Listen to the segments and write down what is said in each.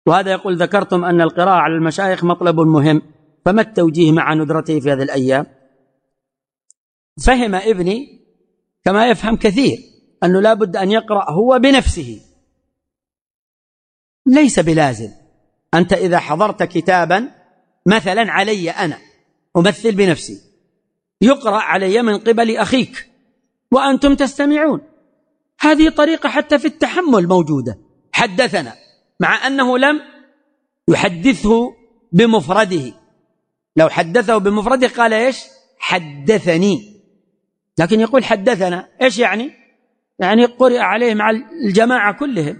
وهذا يقول: ذكرتم أن القراءة على المشايخ مطلب مهم، فما التوجيه مع ندرته في هذه الأيام؟ فهم ابني كما يفهم كثير أنه لا بد أن يقرأ هو بنفسه، ليس بلازم. أنت إذا حضرت كتابا مثلا علي أنا أمثل بنفسي، يقرأ علي من قبل أخيك وأنتم تستمعون، هذه طريقة حتى في التحمل موجودة. حدثنا مع أنه لم يحدثه بمفرده، لو حدثه بمفرده قال إيش؟ حدثني، لكن يقول حدثنا، إيش يعني؟ يعني قرئ عليه مع الجماعة كلهم.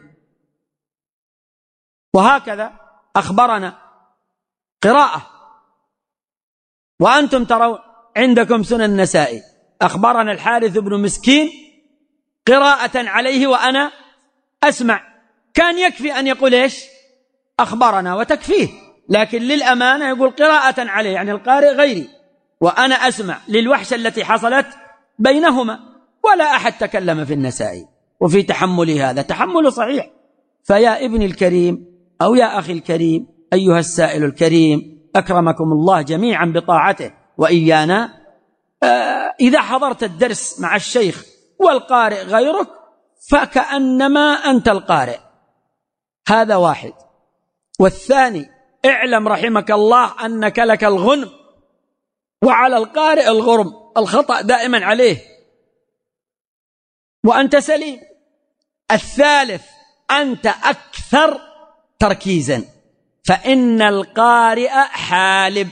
وهكذا أخبرنا قراءة، وأنتم ترون عندكم سنن النسائي، أخبرنا الحارث بن مسكين قراءة عليه وأنا أسمع، كان يكفي أن يقول إيش؟ أخبرنا وتكفيه، لكن للأمانة يقول قراءة عليه، يعني القارئ غيري وأنا أسمع، للوحشة التي حصلت بينهما. ولا أحد تكلم في النسائي وفي تحمله، هذا تحمل صحيح. فيا ابني الكريم أو يا أخي الكريم أيها السائل الكريم، أكرمكم الله جميعا بطاعته وإيانا، إذا حضرت الدرس مع الشيخ والقارئ غيرك فكأنما أنت القارئ، هذا واحد. والثاني، اعلم رحمك الله أنك لك الغنم وعلى القارئ الغرم، الخطأ دائما عليه وأنت سليم. الثالث، أنت أكثر تركيزا، فإن القارئ حالب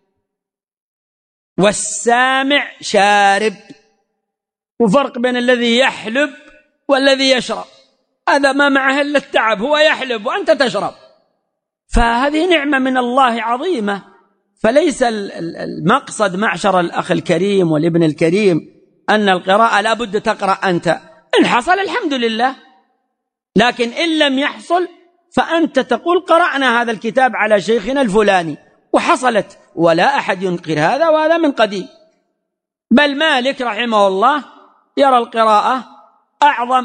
والسامع شارب، وفرق بين الذي يحلب والذي يشرب، هذا ما معه إلا التعب، هو يحلب وأنت تشرب، فهذه نعمة من الله عظيمة. فليس المقصد معشر الأخ الكريم والابن الكريم أن القراءة لا بد تقرأ أنت، إن حصل الحمد لله، لكن إن لم يحصل فأنت تقول قرأنا هذا الكتاب على شيخنا الفلاني وحصلت، ولا أحد ينكر هذا، وهذا من قديم. بل مالك رحمه الله يرى القراءة أعظم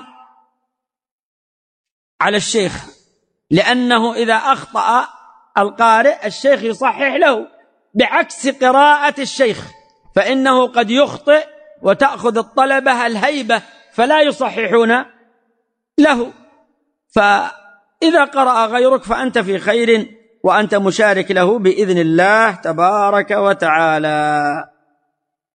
على الشيخ، لأنه إذا أخطأ القارئ الشيخ يصحح له، بعكس قراءة الشيخ فإنه قد يخطئ وتأخذ الطلبة الهيبة فلا يصححون له. فإذا قرأ غيرك فأنت في خير وأنت مشارك له بإذن الله تبارك وتعالى.